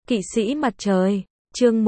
Kỵ sĩ mặt trời, chương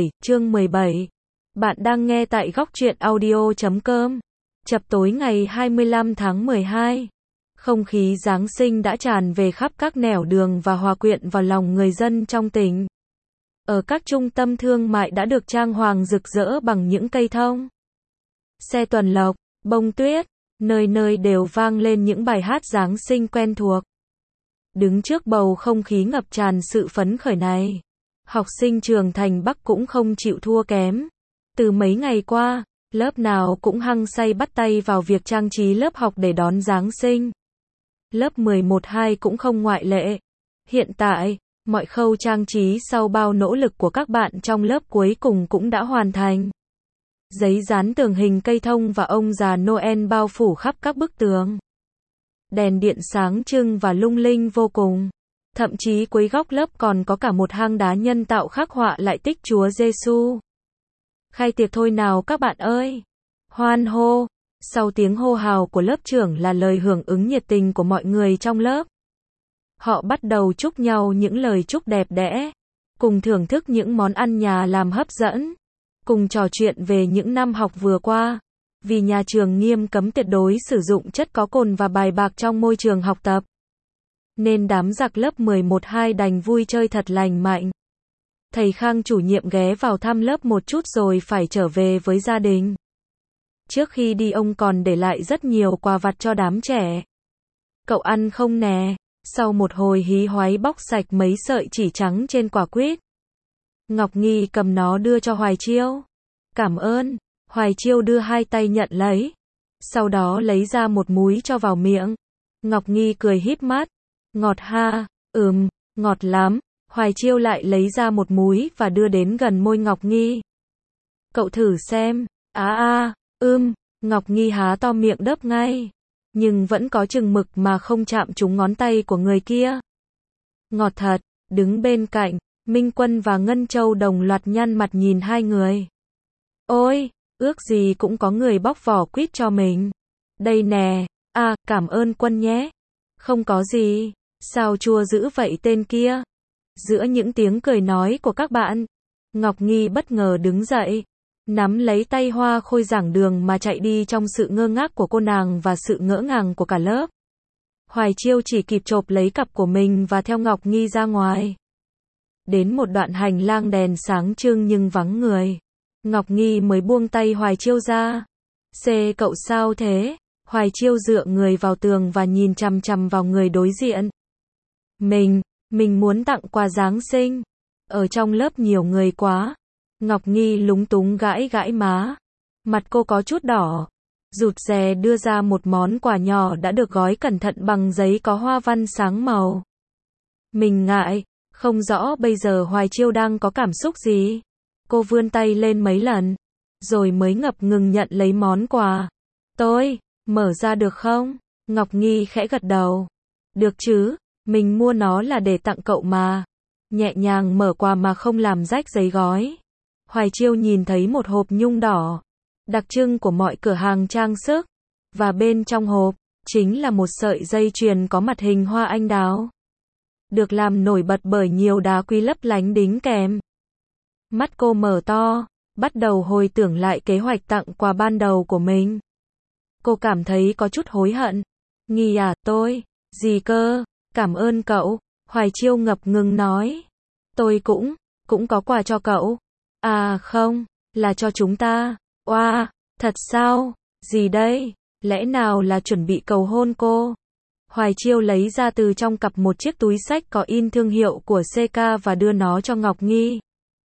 17. Bạn đang nghe tại góc truyện audio.com. Chập tối ngày 25 tháng 12. Không khí Giáng sinh đã tràn về khắp các nẻo đường và hòa quyện vào lòng người dân trong tỉnh. Ở các trung tâm thương mại đã được trang hoàng rực rỡ bằng những cây thông, xe tuần lộc, bông tuyết, nơi nơi đều vang lên những bài hát Giáng sinh quen thuộc. Đứng trước bầu không khí ngập tràn sự phấn khởi này, học sinh trường Thành Bắc cũng không chịu thua kém. Từ mấy ngày qua, lớp nào cũng hăng say bắt tay vào việc trang trí lớp học để đón Giáng sinh. Lớp 11-2 cũng không ngoại lệ. Hiện tại, mọi khâu trang trí sau bao nỗ lực của các bạn trong lớp cuối cùng cũng đã hoàn thành. Giấy dán tường hình cây thông và ông già Noel bao phủ khắp các bức tường. Đèn điện sáng trưng và lung linh vô cùng. Thậm chí cuối góc lớp còn có cả một hang đá nhân tạo khắc họa lại tích Chúa Giêsu. Khai tiệc thôi nào các bạn ơi! Hoan hô! Sau tiếng hô hào của lớp trưởng là lời hưởng ứng nhiệt tình của mọi người trong lớp. Họ bắt đầu chúc nhau những lời chúc đẹp đẽ, cùng thưởng thức những món ăn nhà làm hấp dẫn, cùng trò chuyện về những năm học vừa qua. Vì nhà trường nghiêm cấm tuyệt đối sử dụng chất có cồn và bài bạc trong môi trường học tập, nên đám giặc lớp 11-2 đành vui chơi thật lành mạnh. Thầy Khang chủ nhiệm ghé vào thăm lớp một chút rồi phải trở về với gia đình. Trước khi đi ông còn để lại rất nhiều quà vặt cho đám trẻ. Cậu ăn không nè? Sau một hồi hí hoáy bóc sạch mấy sợi chỉ trắng trên quả quýt, Ngọc Nghi cầm nó đưa cho Hoài Chiêu. Cảm ơn. Hoài Chiêu đưa hai tay nhận lấy, sau đó lấy ra một múi cho vào miệng. Ngọc Nghi cười híp mắt. Ngọt ha, ngọt lắm. Hoài Chiêu lại lấy ra một múi và đưa đến gần môi Ngọc Nghi. Cậu thử xem. Ngọc Nghi há to miệng đớp ngay, nhưng vẫn có chừng mực mà không chạm trúng ngón tay của người kia. Ngọt thật. Đứng bên cạnh, Minh Quân và Ngân Châu đồng loạt nhăn mặt nhìn hai người. Ôi, ước gì cũng có người bóc vỏ quýt cho mình. Đây nè, cảm ơn Quân nhé. Không có gì, sao chua dữ vậy tên kia. Giữa những tiếng cười nói của các bạn, Ngọc Nghi bất ngờ đứng dậy, nắm lấy tay Hoa Khôi giảng đường mà chạy đi trong sự ngơ ngác của cô nàng và sự ngỡ ngàng của cả lớp. Hoài Chiêu chỉ kịp chộp lấy cặp của mình và theo Ngọc Nghi ra ngoài. Đến một đoạn hành lang đèn sáng trưng nhưng vắng người, Ngọc Nghi mới buông tay Hoài Chiêu ra. Cậu sao thế? Hoài Chiêu dựa người vào tường và nhìn chằm chằm vào người đối diện. Mình muốn tặng quà Giáng sinh. Ở trong lớp nhiều người quá. Ngọc Nghi lúng túng gãi gãi má. Mặt cô có chút đỏ. Rụt rè đưa ra một món quà nhỏ đã được gói cẩn thận bằng giấy có hoa văn sáng màu. Mình ngại, không rõ bây giờ Hoài Chiêu đang có cảm xúc gì. Cô vươn tay lên mấy lần, rồi mới ngập ngừng nhận lấy món quà. Tôi, mở ra được không? Ngọc Nghi khẽ gật đầu. Được chứ, mình mua nó là để tặng cậu mà. Nhẹ nhàng mở quà mà không làm rách giấy gói. Hoài Chiêu nhìn thấy một hộp nhung đỏ, đặc trưng của mọi cửa hàng trang sức. Và bên trong hộp, chính là một sợi dây chuyền có mặt hình hoa anh đào, được làm nổi bật bởi nhiều đá quý lấp lánh đính kèm. Mắt cô mở to, bắt đầu hồi tưởng lại kế hoạch tặng quà ban đầu của mình. Cô cảm thấy có chút hối hận. Nghi tôi, gì cơ, cảm ơn cậu. Hoài Chiêu ngập ngừng nói. Tôi cũng có quà cho cậu. Không, là cho chúng ta. Thật sao? Gì đây? Lẽ nào là chuẩn bị cầu hôn cô? Hoài Chiêu lấy ra từ trong cặp một chiếc túi xách có in thương hiệu của CK và đưa nó cho Ngọc Nghi.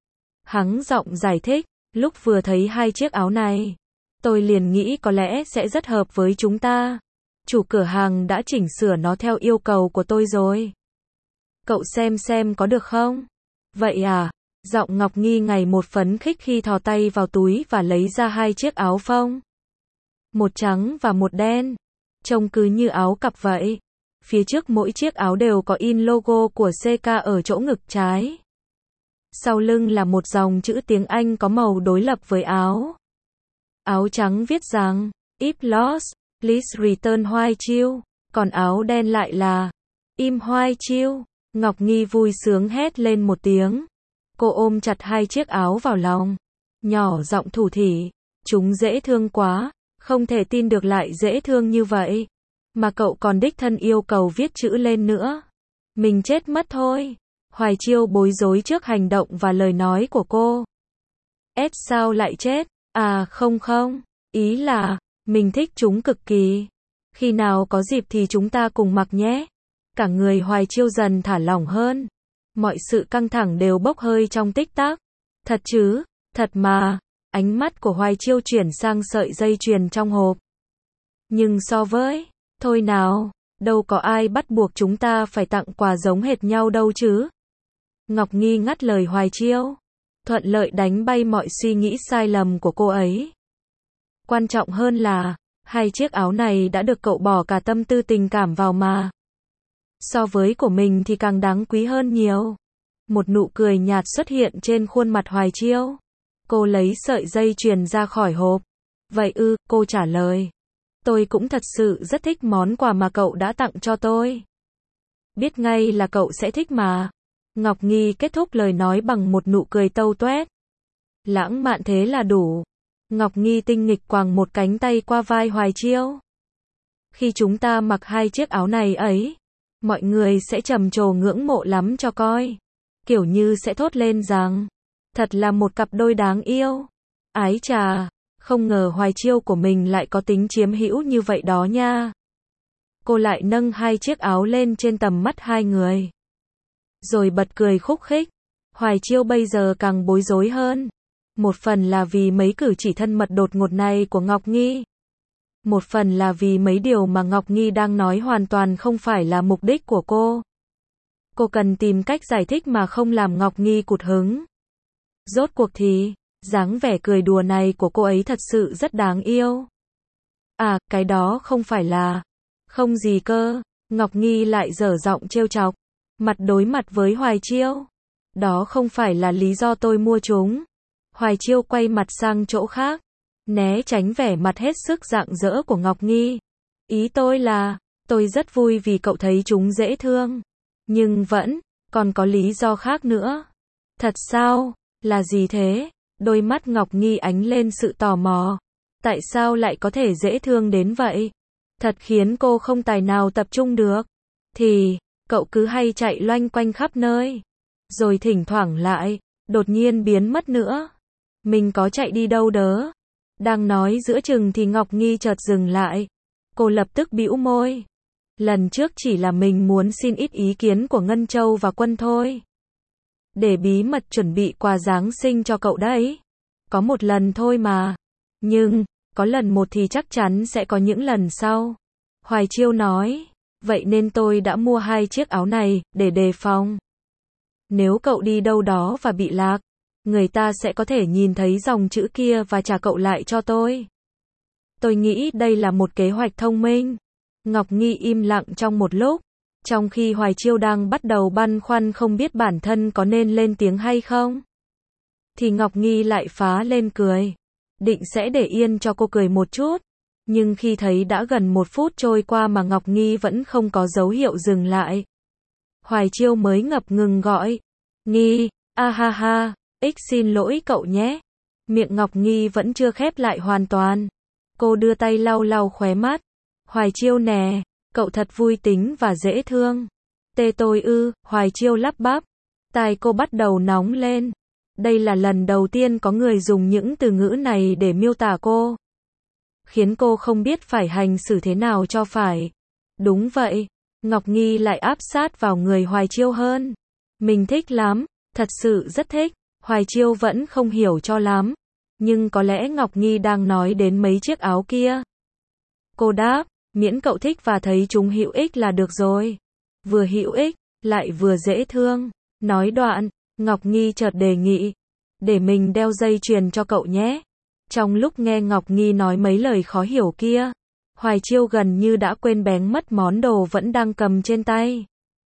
Hắng giọng giải thích, lúc vừa thấy hai chiếc áo này, tôi liền nghĩ có lẽ sẽ rất hợp với chúng ta. Chủ cửa hàng đã chỉnh sửa nó theo yêu cầu của tôi rồi. Cậu xem có được không? Vậy à? Giọng Ngọc Nghi ngày một phấn khích khi thò tay vào túi và lấy ra hai chiếc áo phông. Một trắng và một đen. Trông cứ như áo cặp vậy. Phía trước mỗi chiếc áo đều có in logo của CK ở chỗ ngực trái. Sau lưng là một dòng chữ tiếng Anh có màu đối lập với áo. Áo trắng viết rằng, If lost, please return Hoài Chiêu. Còn áo đen lại là, Im Hoài Chiêu. Ngọc Nghi vui sướng hét lên một tiếng. Cô ôm chặt hai chiếc áo vào lòng, nhỏ giọng thủ thỉ, chúng dễ thương quá, không thể tin được lại dễ thương như vậy. Mà cậu còn đích thân yêu cầu viết chữ lên nữa. Mình chết mất thôi. Hoài Chiêu bối rối trước hành động và lời nói của cô. Sao lại chết? À không không, ý là, mình thích chúng cực kỳ. Khi nào có dịp thì chúng ta cùng mặc nhé. Cả người Hoài Chiêu dần thả lỏng hơn. Mọi sự căng thẳng đều bốc hơi trong tích tắc. Thật chứ, thật mà. Ánh mắt của Hoài Chiêu chuyển sang sợi dây chuyền trong hộp. Nhưng so với, thôi nào, đâu có ai bắt buộc chúng ta phải tặng quà giống hệt nhau đâu chứ. Ngọc Nghi ngắt lời Hoài Chiêu, thuận lợi đánh bay mọi suy nghĩ sai lầm của cô ấy. Quan trọng hơn là, hai chiếc áo này đã được cậu bỏ cả tâm tư tình cảm vào mà. So với của mình thì càng đáng quý hơn nhiều. Một nụ cười nhạt xuất hiện trên khuôn mặt Hoài Chiêu. Cô lấy sợi dây chuyền ra khỏi hộp. Vậy ư, cô trả lời. Tôi cũng thật sự rất thích món quà mà cậu đã tặng cho tôi. Biết ngay là cậu sẽ thích mà. Ngọc Nghi kết thúc lời nói bằng một nụ cười tâu tuét. Lãng mạn thế là đủ. Ngọc Nghi tinh nghịch quàng một cánh tay qua vai Hoài Chiêu. Khi chúng ta mặc hai chiếc áo này ấy, mọi người sẽ trầm trồ ngưỡng mộ lắm cho coi. Kiểu như sẽ thốt lên rằng, thật là một cặp đôi đáng yêu. Ái chà, không ngờ Hoài Chiêu của mình lại có tính chiếm hữu như vậy đó nha. Cô lại nâng hai chiếc áo lên trên tầm mắt hai người. Rồi bật cười khúc khích. Hoài Chiêu bây giờ càng bối rối hơn. Một phần là vì mấy cử chỉ thân mật đột ngột này của Ngọc Nghi. Một phần là vì mấy điều mà Ngọc Nghi đang nói hoàn toàn không phải là mục đích của cô. Cô cần tìm cách giải thích mà không làm Ngọc Nghi cụt hứng. Rốt cuộc thì, dáng vẻ cười đùa này của cô ấy thật sự rất đáng yêu. À, cái đó không phải là... Không gì cơ, Ngọc Nghi lại dở giọng trêu chọc. Mặt đối mặt với Hoài Chiêu. Đó không phải là lý do tôi mua chúng. Hoài Chiêu quay mặt sang chỗ khác. Né tránh vẻ mặt hết sức rạng rỡ của Ngọc Nghi. Ý tôi là, tôi rất vui vì cậu thấy chúng dễ thương. Nhưng vẫn, còn có lý do khác nữa. Thật sao? Là gì thế? Đôi mắt Ngọc Nghi ánh lên sự tò mò. Tại sao lại có thể dễ thương đến vậy? Thật khiến cô không tài nào tập trung được. Thì, cậu cứ hay chạy loanh quanh khắp nơi. Rồi thỉnh thoảng lại, đột nhiên biến mất nữa. Mình có chạy đi đâu đớ? Đang nói giữa chừng thì Ngọc Nghi chợt dừng lại. Cô lập tức bĩu môi. Lần trước chỉ là mình muốn xin ít ý kiến của Ngân Châu và Quân thôi. Để bí mật chuẩn bị quà Giáng sinh cho cậu đấy. Có một lần thôi mà. Nhưng, có lần một thì chắc chắn sẽ có những lần sau. Hoài Chiêu nói. Vậy nên tôi đã mua hai chiếc áo này, để đề phòng. Nếu cậu đi đâu đó và bị lạc, người ta sẽ có thể nhìn thấy dòng chữ kia và trả cậu lại cho tôi. Tôi nghĩ đây là một kế hoạch thông minh. Ngọc Nghi im lặng trong một lúc. Trong khi Hoài Chiêu đang bắt đầu băn khoăn không biết bản thân có nên lên tiếng hay không. Thì Ngọc Nghi lại phá lên cười. Định sẽ để yên cho cô cười một chút. Nhưng khi thấy đã gần 1 phút trôi qua mà Ngọc Nghi vẫn không có dấu hiệu dừng lại. Hoài Chiêu mới ngập ngừng gọi. Nghi, a ha ha, xin lỗi cậu nhé. Miệng Ngọc Nghi vẫn chưa khép lại hoàn toàn. Cô đưa tay lau lau khóe mắt. Hoài Chiêu nè, cậu thật vui tính và dễ thương. Tê tôi ư, Hoài Chiêu lắp bắp. Tai cô bắt đầu nóng lên. Đây là lần đầu tiên có người dùng những từ ngữ này để miêu tả cô. Khiến cô không biết phải hành xử thế nào cho phải. Đúng vậy, Ngọc Nghi lại áp sát vào người Hoài Chiêu hơn. Mình thích lắm, thật sự rất thích. Hoài Chiêu vẫn không hiểu cho lắm. Nhưng có lẽ Ngọc Nghi đang nói đến mấy chiếc áo kia. Cô đáp, miễn cậu thích và thấy chúng hữu ích là được rồi. Vừa hữu ích, lại vừa dễ thương. Nói đoạn, Ngọc Nghi chợt đề nghị. Để mình đeo dây chuyền cho cậu nhé. Trong lúc nghe Ngọc Nghi nói mấy lời khó hiểu kia, Hoài Chiêu gần như đã quên bén mất món đồ vẫn đang cầm trên tay.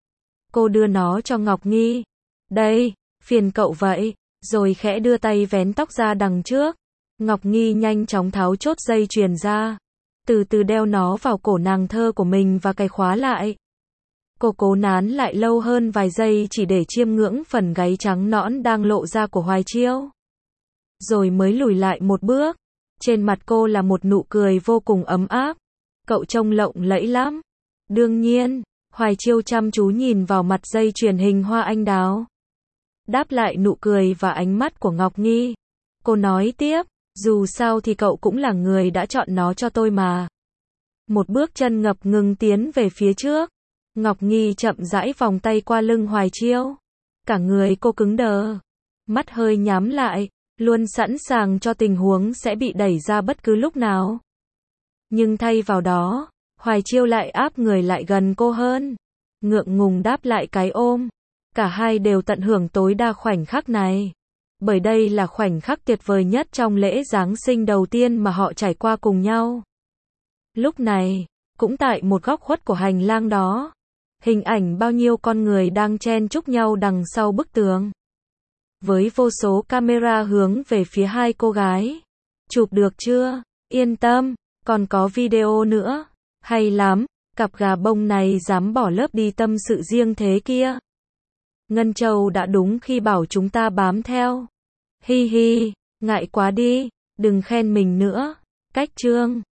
Cô đưa nó cho Ngọc Nghi. Đây, phiền cậu vậy. Rồi khẽ đưa tay vén tóc ra đằng trước. Ngọc Nghi nhanh chóng tháo chốt dây chuyền ra. Từ từ đeo nó vào cổ nàng thơ của mình và cài khóa lại. Cô cố nán lại lâu hơn vài giây chỉ để chiêm ngưỡng phần gáy trắng nõn đang lộ ra của Hoài Chiêu. Rồi mới lùi lại một bước. Trên mặt cô là một nụ cười vô cùng ấm áp. Cậu trông lộng lẫy lắm. Đương nhiên, Hoài Chiêu chăm chú nhìn vào mặt dây chuyền hình hoa anh đào. Đáp lại nụ cười và ánh mắt của Ngọc Nhi. Cô nói tiếp, dù sao thì cậu cũng là người đã chọn nó cho tôi mà. Một bước chân ngập ngừng tiến về phía trước. Ngọc Nhi chậm rãi vòng tay qua lưng Hoài Chiêu. Cả người cô cứng đờ. Mắt hơi nhắm lại, luôn sẵn sàng cho tình huống sẽ bị đẩy ra bất cứ lúc nào. Nhưng thay vào đó, Hoài Chiêu lại áp người lại gần cô hơn. Ngượng ngùng đáp lại cái ôm. Cả hai đều tận hưởng tối đa khoảnh khắc này. Bởi đây là khoảnh khắc tuyệt vời nhất trong lễ Giáng sinh đầu tiên mà họ trải qua cùng nhau. Lúc này, cũng tại một góc khuất của hành lang đó, hình ảnh bao nhiêu con người đang chen chúc nhau đằng sau bức tường. Với vô số camera hướng về phía hai cô gái. Chụp được chưa? Yên tâm, còn có video nữa. Hay lắm, cặp gà bông này dám bỏ lớp đi tâm sự riêng thế kia. Ngân Châu đã đúng khi bảo chúng ta bám theo. Hi hi, ngại quá đi, đừng khen mình nữa. Cách chương